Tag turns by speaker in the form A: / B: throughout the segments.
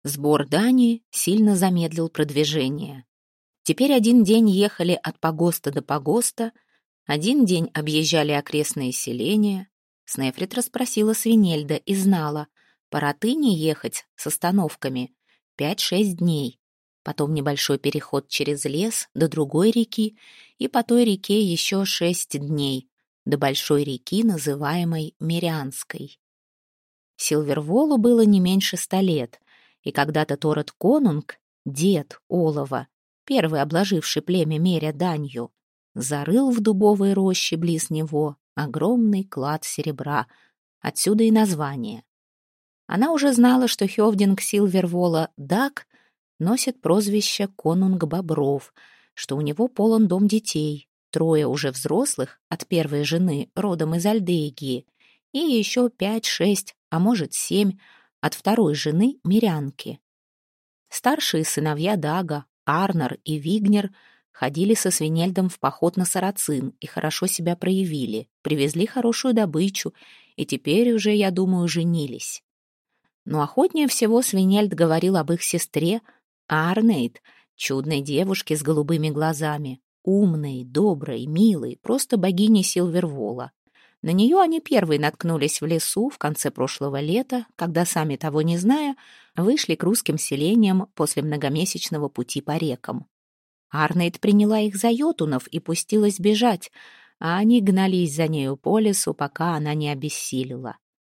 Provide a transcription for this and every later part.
A: Сбор дани сильно замедлил продвижение. Теперь один день ехали от погоста до погоста, один день объезжали окрестные селения. Снефрит расспросила Свинельда и знала, по Ротыне ехать с остановками 5-6 дней, потом небольшой переход через лес до другой реки, и по той реке еще 6 дней, до большой реки, называемой Мирянской. Силверволу было не меньше 100 лет, и когда-то Торет Конунг, дед Олова, первый обложивший племя Меря данью, зарыл в дубовой роще близ него огромный клад серебра, отсюда и название. Она уже знала, что Хёвдинг Силвервола Даг носит прозвище Конунг Бобров, что у него полон дом детей, 3 уже взрослых от первой жены, родом из Альдегии, и еще 5-6, а может 7, от второй жены Мирянки. Старшие сыновья Дага, Арнар и Вигнер, ходили со Свинельдом в поход на Сарацин и хорошо себя проявили, привезли хорошую добычу и теперь уже, я думаю, женились. Но охотнее всего Свинельд говорил об их сестре Арнейд, чудной девушке с голубыми глазами, умной, доброй, милой, просто богиней Силвервола. На нее они первые наткнулись в лесу в конце прошлого лета, когда, сами того не зная, вышли к русским селениям после многомесячного пути по рекам. Арнейд приняла их за йотунов и пустилась бежать, а они гнались за нею по лесу, пока она не обессилила.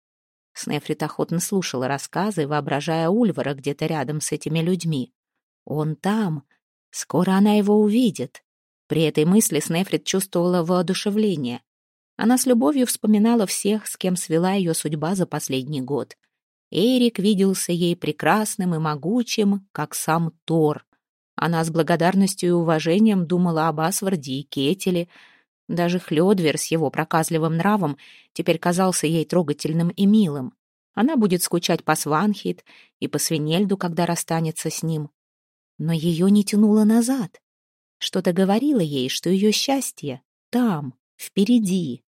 A: Снефрит охотно слушала рассказы, воображая Ульвара где-то рядом с этими людьми. Он там, скоро она его увидит. При этой мысли Снефрит чувствовала воодушевление. Она с любовью вспоминала всех, с кем свела ее судьба за последний год. Эрик виделся ей прекрасным и могучим, как сам Тор. Она с благодарностью и уважением думала об Асварде и Кетеле. Даже Хлёдвер с его проказливым нравом теперь казался ей трогательным и милым. Она будет скучать по Сванхейт и по Свинельду, когда расстанется с ним. Но ее не тянуло назад. Что-то говорило ей, что ее счастье там, впереди.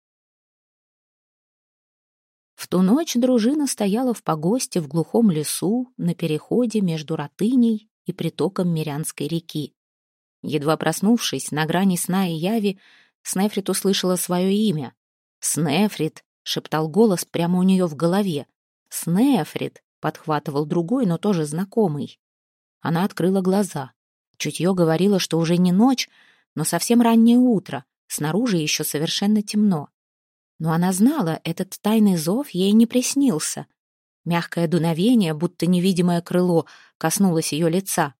A: В ту ночь дружина стояла в погосте в глухом лесу на переходе между Ротыней и притоком Мирянской реки. Едва проснувшись на грани сна и яви, Снефрит услышала свое имя. «Снефрит!» — шептал голос прямо у нее в голове. «Снефрит!» — подхватывал другой, но тоже знакомый. Она открыла глаза. Чутье говорило, что уже не ночь, но совсем раннее утро, снаружи еще совершенно темно. Но она знала, этот тайный зов ей не приснился. Мягкое дуновение, будто невидимое крыло, коснулось ее лица.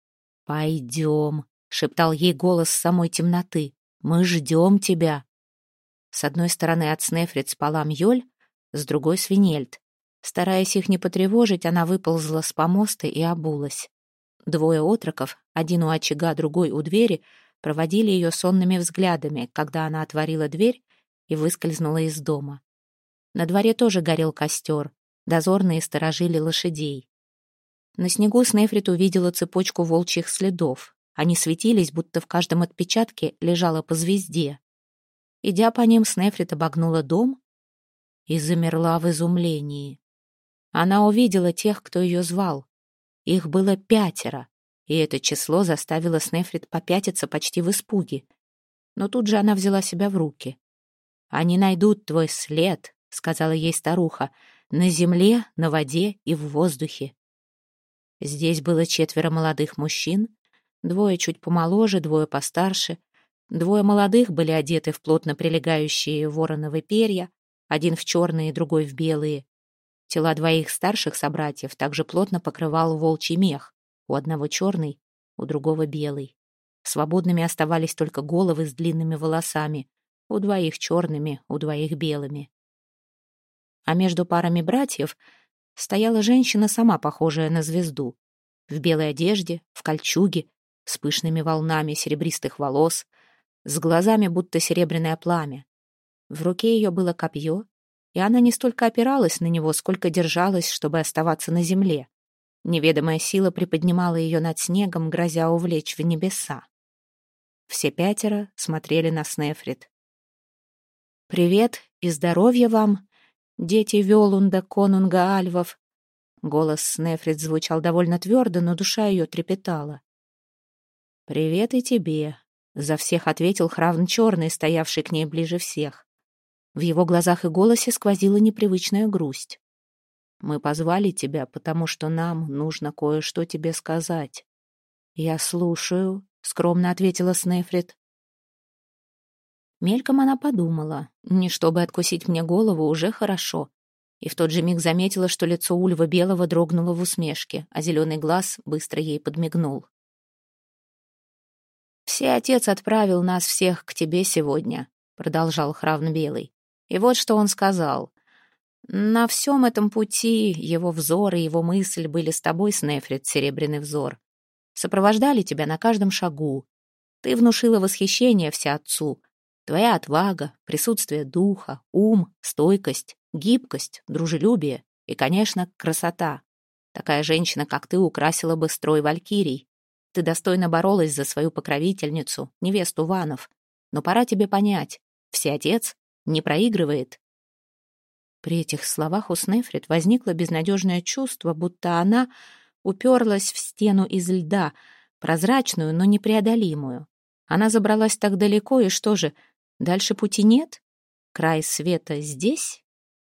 A: «Пойдем», — шептал ей голос самой темноты, — «мы ждем тебя». С одной стороны от Снефрит спала Мьёль, с другой — Свинельд. Стараясь их не потревожить, она выползла с помоста и обулась. 2 отроков, один у очага, другой у двери, проводили ее сонными взглядами, когда она отворила дверь и выскользнула из дома. На дворе тоже горел костер, дозорные сторожили лошадей. На снегу Снефрит увидела цепочку волчьих следов. Они светились, будто в каждом отпечатке лежала по звезде. Идя по ним, Снефрит обогнула дом и замерла в изумлении. Она увидела тех, кто ее звал. Их было 5, и это число заставило Снефрит попятиться почти в испуге. Но тут же она взяла себя в руки. «Они найдут твой след», — сказала ей старуха, — «на земле, на воде и в воздухе». Здесь было 4 молодых мужчин, 2 чуть помоложе, 2 постарше. 2 молодых были одеты в плотно прилегающие вороновые перья, один в черные, другой в белые. Тела 2 старших собратьев также плотно покрывал волчий мех, у одного черный, у другого белый. Свободными оставались только головы с длинными волосами, у 2 черными, у 2 белыми. А между парами братьев стояла женщина, сама похожая на звезду, в белой одежде, в кольчуге, с пышными волнами серебристых волос, с глазами, будто серебряное пламя. В руке ее было копье, и она не столько опиралась на него, сколько держалась, чтобы оставаться на земле. Неведомая сила приподнимала ее над снегом, грозя увлечь в небеса. Все 5 смотрели на Снефрит. «Привет и здоровья вам, дети Вёлунда, конунга Альвов!» Голос Снефрит звучал довольно твердо, но душа ее трепетала. «Привет и тебе», — за всех ответил Хравн Черный, стоявший к ней ближе всех. В его глазах и голосе сквозила непривычная грусть. «Мы позвали тебя, потому что нам нужно кое-что тебе сказать». «Я слушаю», — скромно ответила Снефрит. Мельком она подумала, не чтобы откусить мне голову, уже хорошо. И в тот же миг заметила, что лицо Ульва Белого дрогнуло в усмешке, а зеленый глаз быстро ей подмигнул. «Всеотец отправил нас всех к тебе сегодня», — продолжал Хравн Белый. «И вот что он сказал. На всем этом пути его взор и его мысль были с тобой, Снефрит, серебряный взор. Сопровождали тебя на каждом шагу. Ты внушила восхищение всеотцу. Твоя отвага, присутствие духа, ум, стойкость, гибкость, дружелюбие и, конечно, красота. Такая женщина, как ты, украсила бы строй валькирий. Ты достойно боролась за свою покровительницу, невесту Ванов. Но пора тебе понять, всеотец не проигрывает». При этих словах у Снефрит возникло безнадежное чувство, будто она уперлась в стену из льда, прозрачную, но непреодолимую. Она забралась так далеко, и что же, дальше пути нет? Край света здесь?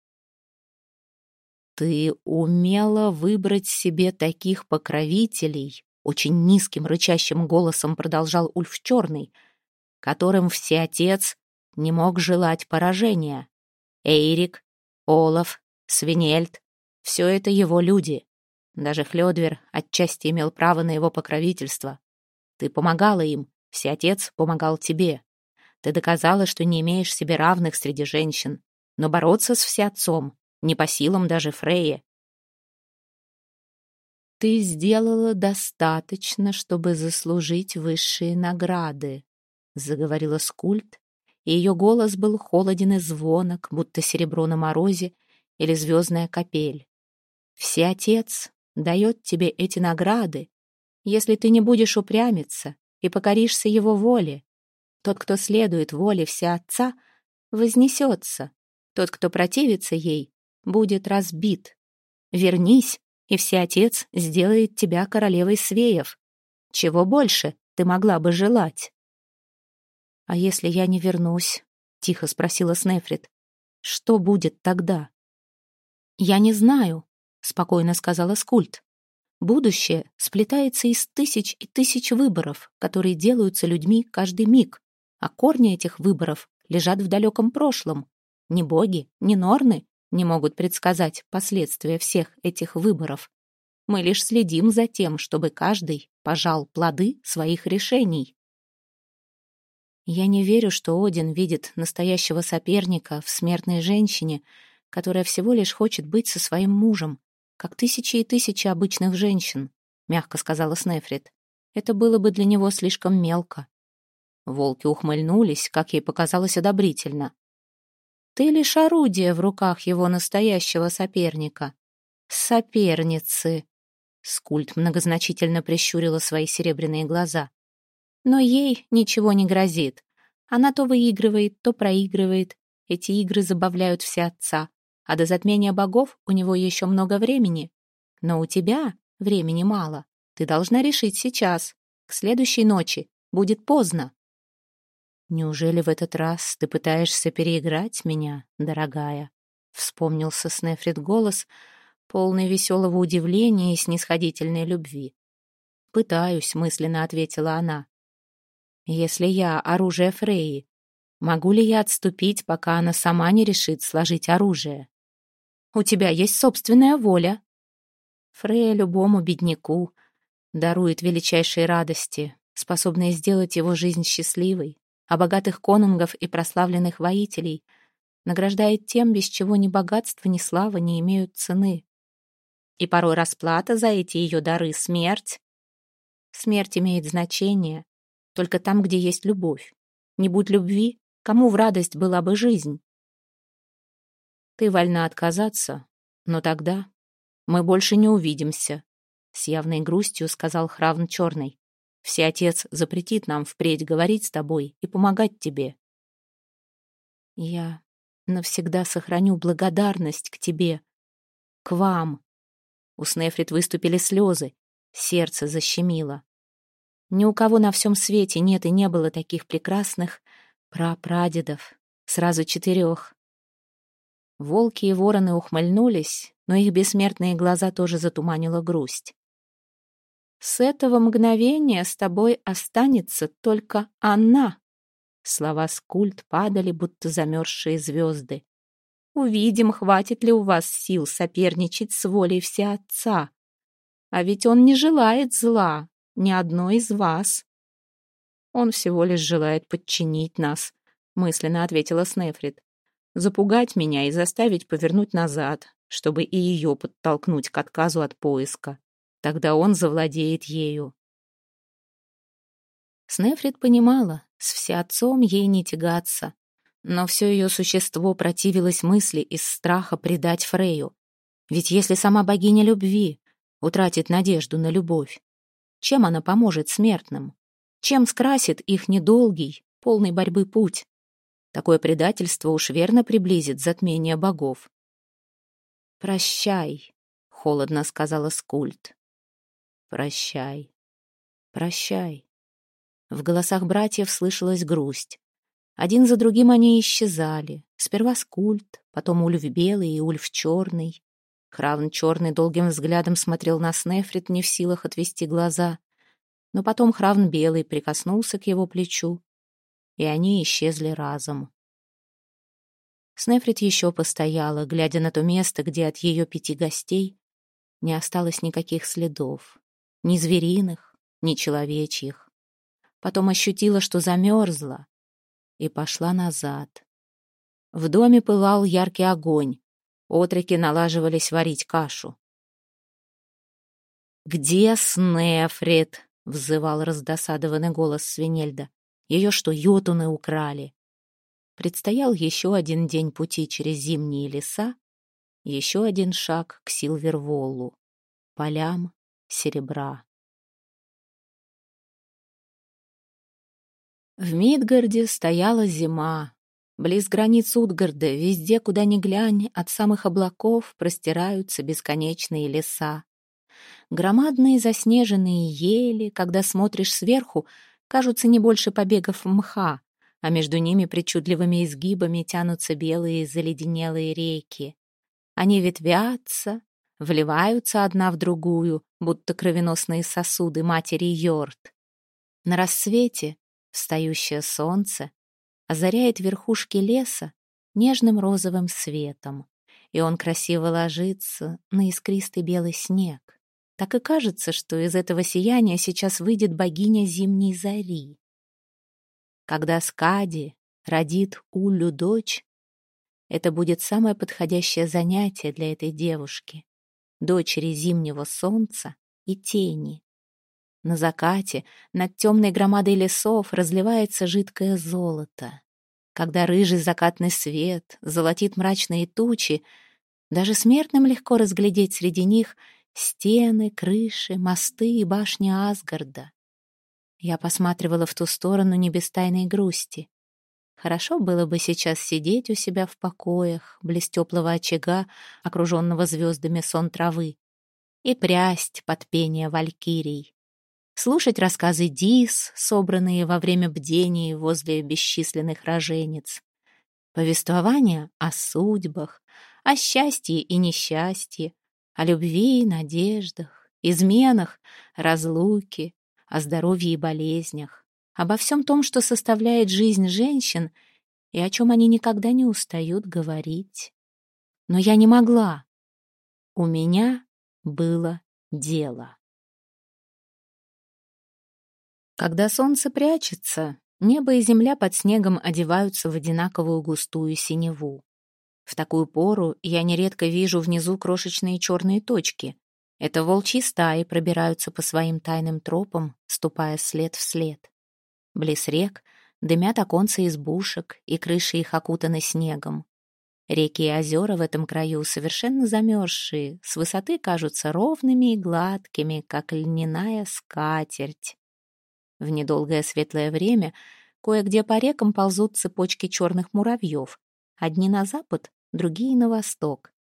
A: «Ты умела выбрать себе таких покровителей», — очень низким рычащим голосом продолжал Ульф Черный, «которым всеотец не мог желать поражения. Эйрик, Олаф, Свинельд — все это его люди. Даже Хлёдвер отчасти имел право на его покровительство. Ты помогала им, всеотец помогал тебе. Ты доказала, что не имеешь себе равных среди женщин, но бороться с всеотцом не по силам даже Фрейе. Ты сделала достаточно, чтобы заслужить высшие награды», — заговорила Скульт, и ее голос был холоден и звонок, будто серебро на морозе или звездная капель. «Всеотец дает тебе эти награды, если ты не будешь упрямиться и покоришься его воле. Тот, кто следует воле Всеотца, вознесется. Тот, кто противится ей, будет разбит. Вернись, и Всеотец сделает тебя королевой Свеев. Чего больше ты могла бы желать?» «А если я не вернусь?» — тихо спросила Снефрит. «Что будет тогда?» «Я не знаю», — спокойно сказала Скульт. «Будущее сплетается из тысяч и тысяч выборов, которые делаются людьми каждый миг, а корни этих выборов лежат в далеком прошлом. Ни боги, ни норны не могут предсказать последствия всех этих выборов. Мы лишь следим за тем, чтобы каждый пожал плоды своих решений». Я не верю, что Один видит настоящего соперника в смертной женщине, которая всего лишь хочет быть со своим мужем, как тысячи и тысячи обычных женщин, — мягко сказала Снефрит. Это было бы для него слишком мелко. Волки ухмыльнулись, как ей показалось, одобрительно. «Ты лишь орудие в руках его настоящего соперника. Соперницы!» Скульт многозначительно прищурила свои серебряные глаза. «Но ей ничего не грозит. Она то выигрывает, то проигрывает. Эти игры забавляют всеотца. А до затмения богов у него еще много времени. Но у тебя времени мало. Ты должна решить сейчас. К следующей ночи. Будет поздно». «Неужели в этот раз ты пытаешься переиграть меня, дорогая?» Вспомнился Снефрит голос, полный веселого удивления и снисходительной любви. «Пытаюсь», — мысленно ответила она. «Если я оружие Фрейи, могу ли я отступить, пока она сама не решит сложить оружие?» «У тебя есть собственная воля». Фрейя любому бедняку дарует величайшие радости, способные сделать его жизнь счастливой, а богатых конунгов и прославленных воителей награждает тем, без чего ни богатство, ни слава не имеют цены. И порой расплата за эти ее дары — смерть. Смерть имеет значение только там, где есть любовь. Не будь любви, кому в радость была бы жизнь? Ты вольна отказаться, но тогда мы больше не увидимся, — с явной грустью сказал Хравн Черный. Всеотец запретит нам впредь говорить с тобой и помогать тебе. Я навсегда сохраню благодарность к тебе, к вам. У Снефрит выступили слезы, сердце защемило. Ни у кого на всем свете нет и не было таких прекрасных прапрадедов, сразу 4. Волки и вороны ухмыльнулись, но их бессмертные глаза тоже затуманила грусть. «С этого мгновения с тобой останется только она!» Слова Скульд падали, будто замерзшие звезды. «Увидим, хватит ли у вас сил соперничать с волей Всеотца. А ведь он не желает зла ни одной из вас». «Он всего лишь желает подчинить нас», — мысленно ответила Снефрит. «Запугать меня и заставить повернуть назад, чтобы и ее подтолкнуть к отказу от поиска. Тогда он завладеет ею». Снефрит понимала, с Всеотцом ей не тягаться, но все ее существо противилось мысли из страха предать Фрейю. Ведь если сама богиня любви утратит надежду на любовь, чем она поможет смертным? Чем скрасит их недолгий, полный борьбы путь? Такое предательство уж верно приблизит затмение богов. «Прощай», — холодно сказала Скульд. «Прощай, прощай». В голосах братьев слышалась грусть. Один за другим они исчезали. Сперва Скульд, потом Ульф Белый и Ульф Черный. Хравн Черный долгим взглядом смотрел на Снефрит, не в силах отвести глаза. Но потом Хравн Белый прикоснулся к его плечу, и они исчезли разом. Снефрит еще постояла, глядя на то место, где от ее 5 гостей не осталось никаких следов. Ни звериных, ни человечьих. Потом ощутила, что замерзла, и пошла назад. В доме пылал яркий огонь. Отроки налаживались варить кашу. «Где Снефрит?» — взывал раздосадованный голос Свинельда. «Ее что, йотуны украли?» Предстоял еще один день пути через зимние леса, еще один шаг к Силверволлу, полям серебра. В Мидгарде стояла зима. Близ границ Утгарда, везде, куда ни глянь, от самых облаков простираются бесконечные леса. Громадные заснеженные ели, когда смотришь сверху, кажутся не больше побегов мха, а между ними причудливыми изгибами тянутся белые заледенелые реки. Они ветвятся, вливаются одна в другую, будто кровеносные сосуды матери Йорд. На рассвете встающее солнце озаряет верхушки леса нежным розовым светом, и он красиво ложится на искристый белый снег. Так и кажется, что из этого сияния сейчас выйдет богиня зимней зари. Когда Скади родит Уллю дочь, это будет самое подходящее занятие для этой девушки, дочери зимнего солнца и тени. На закате над темной громадой лесов разливается жидкое золото. Когда рыжий закатный свет золотит мрачные тучи, даже смертным легко разглядеть среди них стены, крыши, мосты и башни Асгарда. Я посматривала в ту сторону не без тайной грусти. Хорошо было бы сейчас сидеть у себя в покоях, близ теплого очага, окруженного звездами сон травы, и прясть под пение валькирий, слушать рассказы Дис, собранные во время бдений возле бесчисленных роженец, повествования о судьбах, о счастье и несчастье, о любви и надеждах, изменах, разлуке, о здоровье и болезнях, обо всем том, что составляет жизнь женщин и о чем они никогда не устают говорить. Но я не могла. У меня было дело. Когда солнце прячется, небо и земля под снегом одеваются в одинаковую густую синеву. В такую пору я нередко вижу внизу крошечные черные точки. Это волчьи стаи пробираются по своим тайным тропам, ступая след в след. Близ рек дымят оконца избушек, и крыши их окутаны снегом. Реки и озера в этом краю совершенно замерзшие, с высоты кажутся ровными и гладкими, как льняная скатерть. В недолгое светлое время кое-где по рекам ползут цепочки черных муравьев, одни на запад, другие на восток.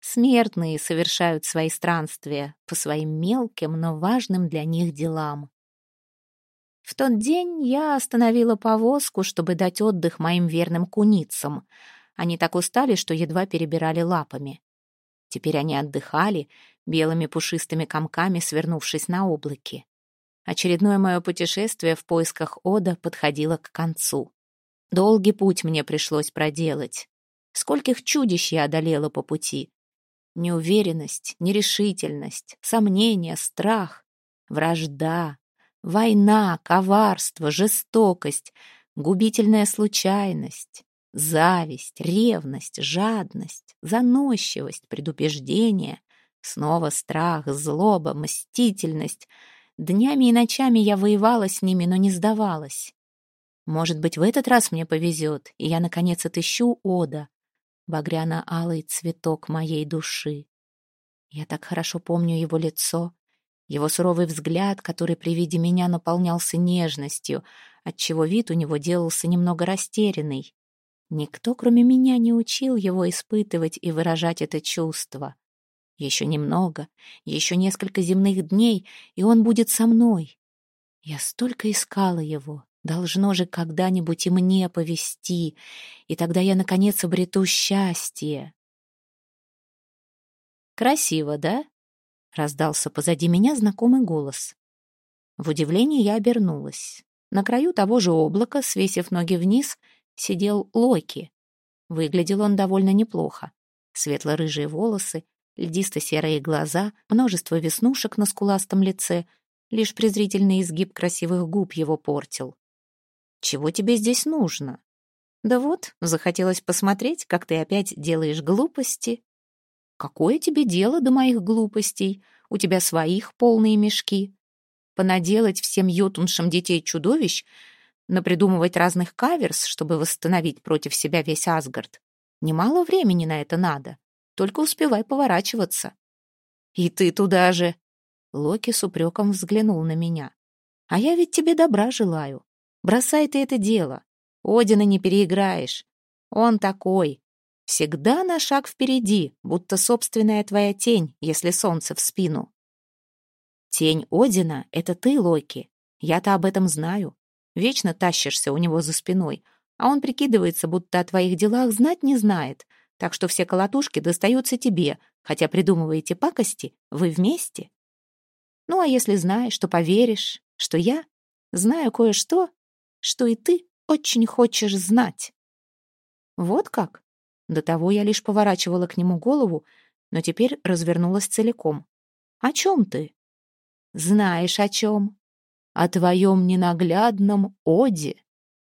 A: Смертные совершают свои странствия по своим мелким, но важным для них делам. В тот день я остановила повозку, чтобы дать отдых моим верным куницам. Они так устали, что едва перебирали лапами. Теперь они отдыхали, белыми пушистыми комками свернувшись на облаке. Очередное мое путешествие в поисках Ода подходило к концу. Долгий путь мне пришлось проделать. Скольких чудищ я одолела по пути. Неуверенность, нерешительность, сомнения, страх, вражда, война, коварство, жестокость, губительная случайность, зависть, ревность, жадность, заносчивость, предубеждение, снова страх, злоба, мстительность. Днями и ночами я воевала с ними, но не сдавалась. Может быть, в этот раз мне повезет, и я, наконец, отыщу Ода, багряно-алый цветок моей души. Я так хорошо помню его лицо, его суровый взгляд, который при виде меня наполнялся нежностью, отчего вид у него делался немного растерянный. Никто, кроме меня, не учил его испытывать и выражать это чувство. Еще немного, еще несколько земных дней, и он будет со мной. Я столько искала его. Должно же когда-нибудь и мне повести, и тогда я, наконец, обрету счастье. «Красиво, да?» — раздался позади меня знакомый голос. В удивлении я обернулась. На краю того же облака, свесив ноги вниз, сидел Локи. Выглядел он довольно неплохо. Светло-рыжие волосы, льдисто-серые глаза, множество веснушек на скуластом лице. Лишь презрительный изгиб красивых губ его портил. «Чего тебе здесь нужно?» «Да вот, захотелось посмотреть, как ты опять делаешь глупости». «Какое тебе дело до моих глупостей? У тебя своих полные мешки. Понаделать всем йотуншам детей-чудовищ, напридумывать разных каверс, чтобы восстановить против себя весь Асгард. Немало времени на это надо, только успевай поворачиваться». «И ты туда же!» Локи с упреком взглянул на меня. «А я ведь тебе добра желаю. Бросай ты это дело. Одина не переиграешь. Он такой. Всегда на шаг впереди, будто собственная твоя тень, если солнце в спину». «Тень Одина — это ты, Локи. Я-то об этом знаю. Вечно тащишься у него за спиной, а он прикидывается, будто о твоих делах знать не знает, так что все колотушки достаются тебе, хотя придумываете пакости вы вместе. Ну, а если знаешь, то поверишь, что я знаю кое-что, что и ты очень хочешь знать». Вот как? До того я лишь поворачивала к нему голову, но теперь развернулась целиком. «О чем ты?» «Знаешь, о чем? О твоем ненаглядном Оде».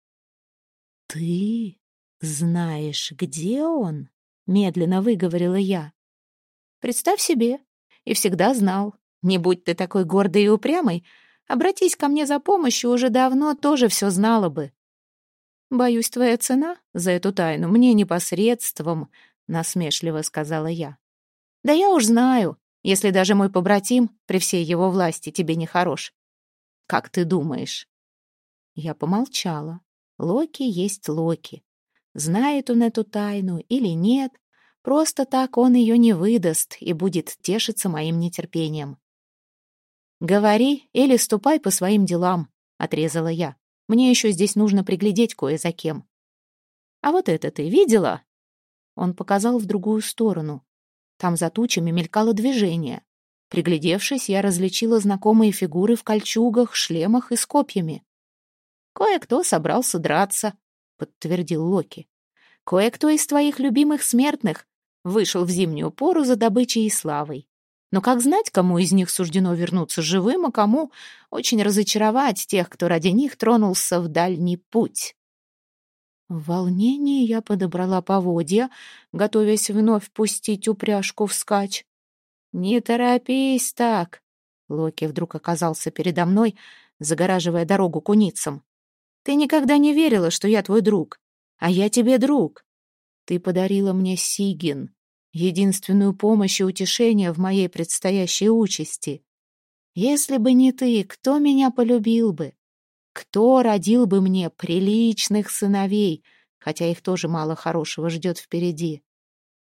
A: «Ты знаешь, где он?» — медленно выговорила я. «Представь себе, и всегда знал. Не будь ты такой гордой и упрямой, обратись ко мне за помощью, уже давно тоже все знала бы». «Боюсь, твоя цена за эту тайну мне непосредством», — насмешливо сказала я. «Да я уж знаю, если даже мой побратим при всей его власти тебе не хорош. Как ты думаешь?» Я помолчала. Локи есть Локи. Знает он эту тайну или нет, просто так он ее не выдаст и будет тешиться моим нетерпением. «Говори или ступай по своим делам», — отрезала я. «Мне еще здесь нужно приглядеть кое за кем». «А вот это ты видела?» Он показал в другую сторону. Там за тучами мелькало движение. Приглядевшись, я различила знакомые фигуры в кольчугах, шлемах и с копьями. «Кое-кто собрался драться», — подтвердил Локи. «Кое-кто из твоих любимых смертных вышел в зимнюю пору за добычей и славой. Но как знать, кому из них суждено вернуться живым, а кому очень разочаровать тех, кто ради них тронулся в дальний путь?» В волнении я подобрала поводья, готовясь вновь пустить упряжку вскачь. «Не торопись так!» Локи вдруг оказался передо мной, загораживая дорогу куницам. «Ты никогда не верила, что я твой друг, а я тебе друг. Ты подарила мне Сигин, единственную помощь и утешение в моей предстоящей участи. Если бы не ты, кто меня полюбил бы? Кто родил бы мне приличных сыновей, хотя их тоже мало хорошего ждет впереди?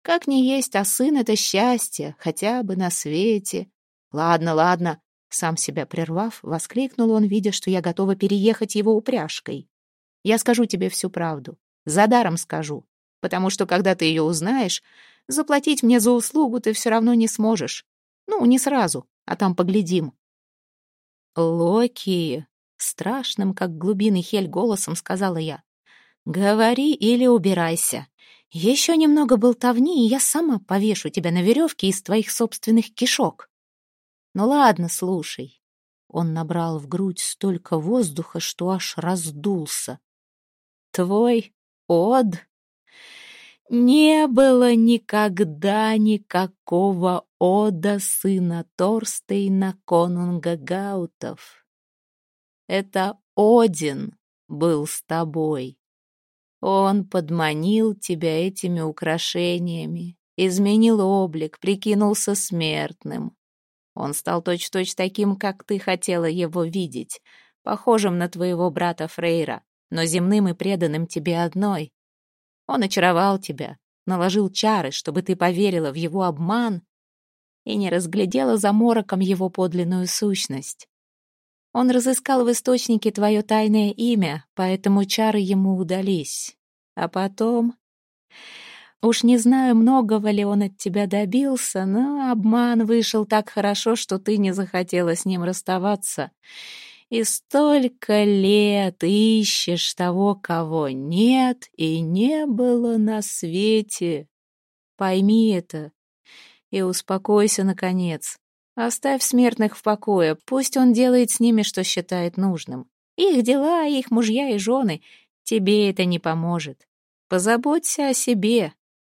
A: Как ни есть, а сын — это счастье, хотя бы на свете. Ладно, ладно, сам себя прервав, воскликнул он, видя, что я готова переехать его упряжкой. Я скажу тебе всю правду. За даром скажу. Потому что, когда ты ее узнаешь, заплатить мне за услугу ты все равно не сможешь. Ну, не сразу, а там поглядим. Локи, страшным, как глубины Хель, голосом сказала я. Говори или убирайся. Еще немного болтовни, и я сама повешу тебя на веревке из твоих собственных кишок. Ну ладно, слушай. Он набрал в грудь столько воздуха, что аж раздулся. Твой Од? Не было никогда никакого Ода, сына Торстейна, конунга Гаутов. Это Один был с тобой. Он подманил тебя этими украшениями, изменил облик, прикинулся смертным. Он стал точь-в-точь таким, как ты хотела его видеть, похожим на твоего брата Фрейра, но земным и преданным тебе одной. Он очаровал тебя, наложил чары, чтобы ты поверила в его обман и не разглядела за мороком его подлинную сущность. Он разыскал в источнике твое тайное имя, поэтому чары ему удались. А потом... Уж не знаю, многого ли он от тебя добился, но обман вышел так хорошо, что ты не захотела с ним расставаться. И столько лет ищешь того, кого нет и не было на свете. Пойми это и успокойся, наконец. Оставь смертных в покое, пусть он делает с ними, что считает нужным. Их дела, их мужья и жены, тебе это не поможет. Позаботься о себе.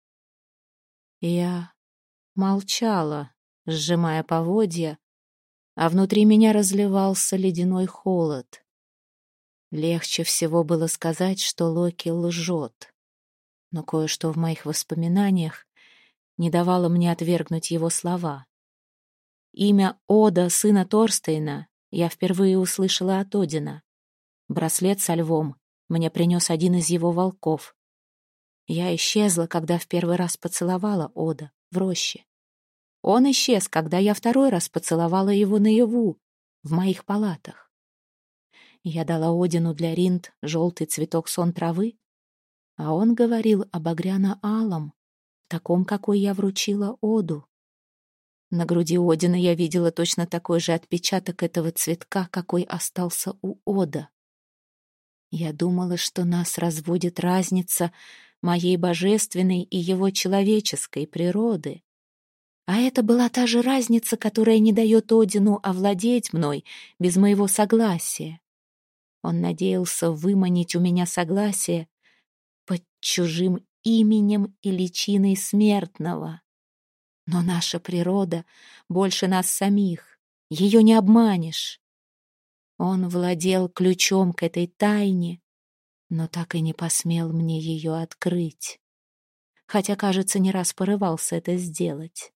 A: Я молчала, сжимая поводья, а внутри меня разливался ледяной холод. Легче всего было сказать, что Локи лжет, но кое-что в моих воспоминаниях не давало мне отвергнуть его слова. Имя Ода, сына Торстейна, я впервые услышала от Одина. Браслет со львом мне принес один из его волков. Я исчезла, когда в первый раз поцеловала Ода в роще. Он исчез, когда я второй раз поцеловала его наяву, в моих палатах. Я дала Одину для Ринд желтый цветок сон травы, а он говорил об багряно-алом, таком, какой я вручила Оду. На груди Одина я видела точно такой же отпечаток этого цветка, какой остался у Ода. Я думала, что нас разводит разница моей божественной и его человеческой природы. А это была та же разница, которая не дает Одину овладеть мной без моего согласия. Он надеялся выманить у меня согласие под чужим именем и личиной смертного. Но наша природа больше нас самих, ее не обманешь. Он владел ключом к этой тайне, но так и не посмел мне ее открыть, хотя, кажется, не раз порывался это сделать.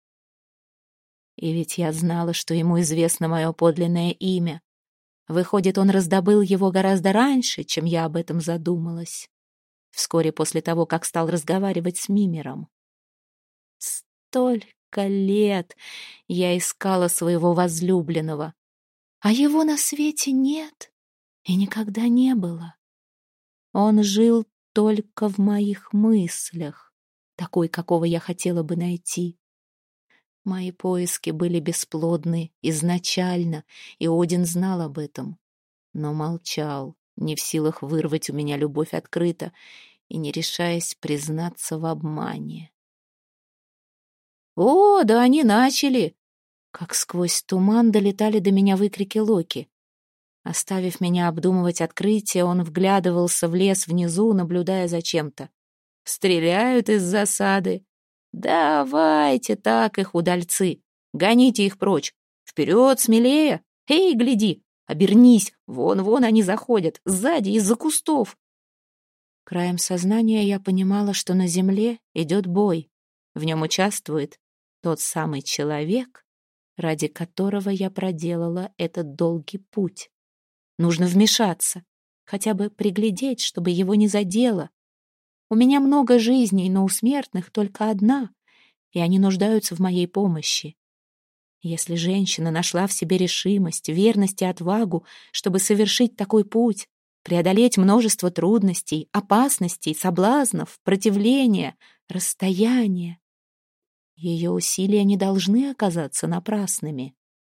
A: И ведь я знала, что ему известно мое подлинное имя. Выходит, он раздобыл его гораздо раньше, чем я об этом задумалась, вскоре после того, как стал разговаривать с Мимиром. Столько лет я искала своего возлюбленного, а его на свете нет и никогда не было. Он жил только в моих мыслях, такой, какого я хотела бы найти. Мои поиски были бесплодны изначально, и Один знал об этом, но молчал, не в силах вырвать у меня любовь открыто и не решаясь признаться в обмане. «О, да они начали!» Как сквозь туман долетали до меня выкрики Локи. Оставив меня обдумывать открытие, он вглядывался в лес внизу, наблюдая за чем-то. «Стреляют из засады! Давайте так их, удальцы! Гоните их прочь! Вперед, смелее! Эй, гляди! Обернись! Вон они заходят! Сзади, из-за кустов!» Краем сознания я понимала, что на земле идет бой. В нем участвует тот самый человек, ради которого я проделала этот долгий путь. Нужно вмешаться, хотя бы приглядеть, чтобы его не задело. У меня много жизней, но у смертных только одна, и они нуждаются в моей помощи. Если женщина нашла в себе решимость, верность и отвагу, чтобы совершить такой путь, преодолеть множество трудностей, опасностей, соблазнов, противления, расстояния, ее усилия не должны оказаться напрасными.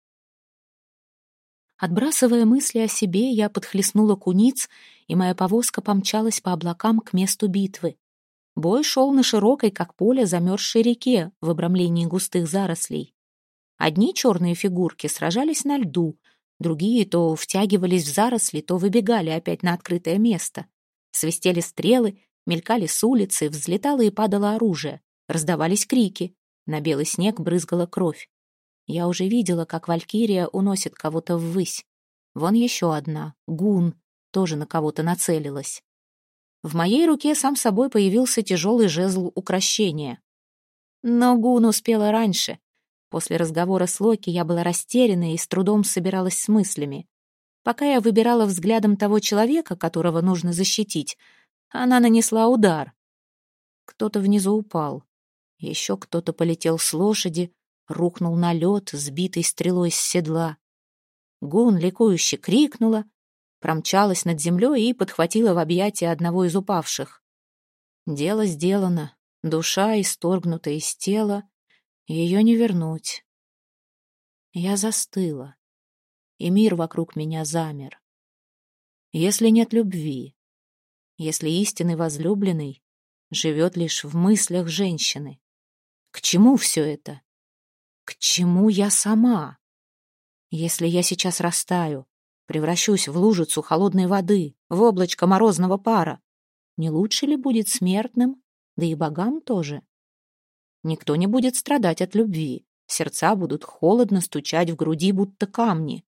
A: Отбрасывая мысли о себе, я подхлестнула куниц, и моя повозка помчалась по облакам к месту битвы. Бой шел на широкой, как поле, замерзшей реке в обрамлении густых зарослей. Одни черные фигурки сражались на льду, другие то втягивались в заросли, то выбегали опять на открытое место. Свистели стрелы, мелькали с улицы, взлетало и падало оружие, раздавались крики, на белый снег брызгала кровь. Я уже видела, как валькирия уносит кого-то ввысь. Вон еще одна, Гун, тоже на кого-то нацелилась. В моей руке сам собой появился тяжелый жезл укрощения. Но Гун успела раньше. После разговора с Локи я была растеряна и с трудом собиралась с мыслями. Пока я выбирала взглядом того человека, которого нужно защитить, она нанесла удар. Кто-то внизу упал. Еще кто-то полетел с лошади, рухнул на лед, сбитый стрелой с седла. Гун ликующе крикнула, промчалась над землей и подхватила в объятия одного из упавших. Дело сделано, душа исторгнута из тела, ее не вернуть. Я застыла, и мир вокруг меня замер. Если нет любви, если истинный возлюбленный живет лишь в мыслях женщины, к чему все это? К чему я сама? Если я сейчас растаю, превращусь в лужицу холодной воды, в облачко морозного пара, не лучше ли будет смертным, да и богам тоже? Никто не будет страдать от любви, сердца будут холодно стучать в груди, будто камни.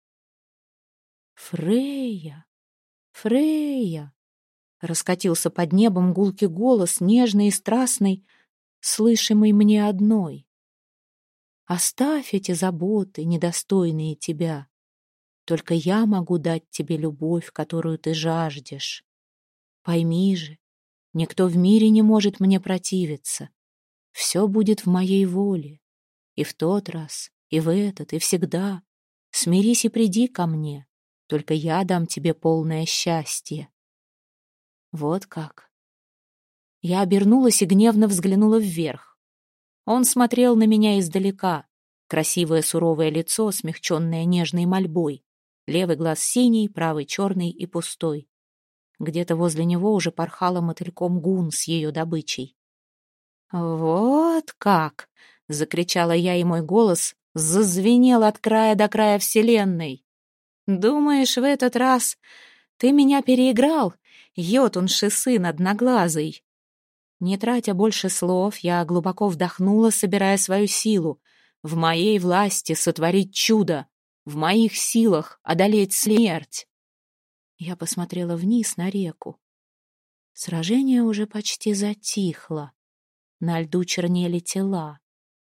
A: «Фрейя! Фрейя!» Раскатился под небом гулкий голос, нежный и страстный, слышимый мне одной. «Оставь эти заботы, недостойные тебя. Только я могу дать тебе любовь, которую ты жаждешь. Пойми же, никто в мире не может мне противиться. Все будет в моей воле. И в тот раз, и в этот, и всегда. Смирись и приди ко мне. Только я дам тебе полное счастье». Вот как. Я обернулась и гневно взглянула вверх. Он смотрел на меня издалека. Красивое суровое лицо, смягченное нежной мольбой. Левый глаз синий, правый черный и пустой. Где-то возле него уже порхала мотыльком Гун с ее добычей. «Вот как!» — закричала я, и мой голос зазвенел от края до края вселенной. «Думаешь, в этот раз ты меня переиграл, йотунши сын одноглазый?» Не тратя больше слов, я глубоко вдохнула, собирая свою силу. В моей власти сотворить чудо, в моих силах одолеть смерть. Я посмотрела вниз на реку. Сражение уже почти затихло. На льду чернели тела.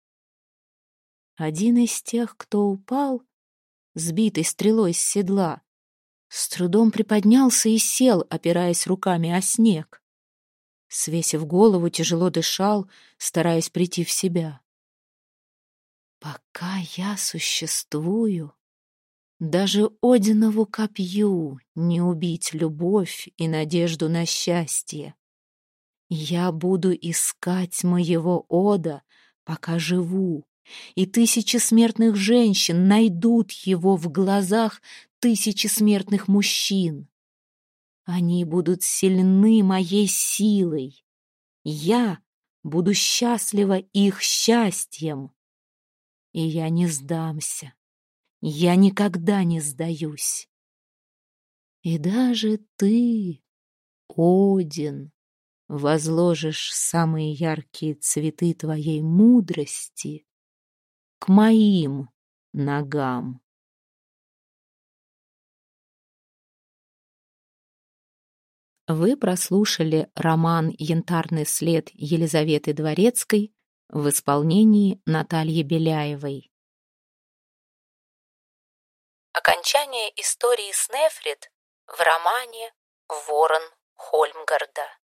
A: Один из тех, кто упал, сбитый стрелой с седла, с трудом приподнялся и сел, опираясь руками о снег. Свесив голову, тяжело дышал, стараясь прийти в себя. Пока я существую, даже Одинову копью не убить любовь и надежду на счастье. Я буду искать моего Ода, пока живу, и тысячи смертных женщин найдут его в глазах тысячи смертных мужчин. Они будут сильны моей силой. Я буду счастлива их счастьем. И я не сдамся. Я никогда не сдаюсь. И даже ты, Один, возложишь самые яркие цветы твоей мудрости к моим ногам. Вы прослушали роман «Янтарный след» Елизаветы Дворецкой в исполнении Натальи Беляевой. Окончание истории Снефрит в романе «Ворон Хольмгарда».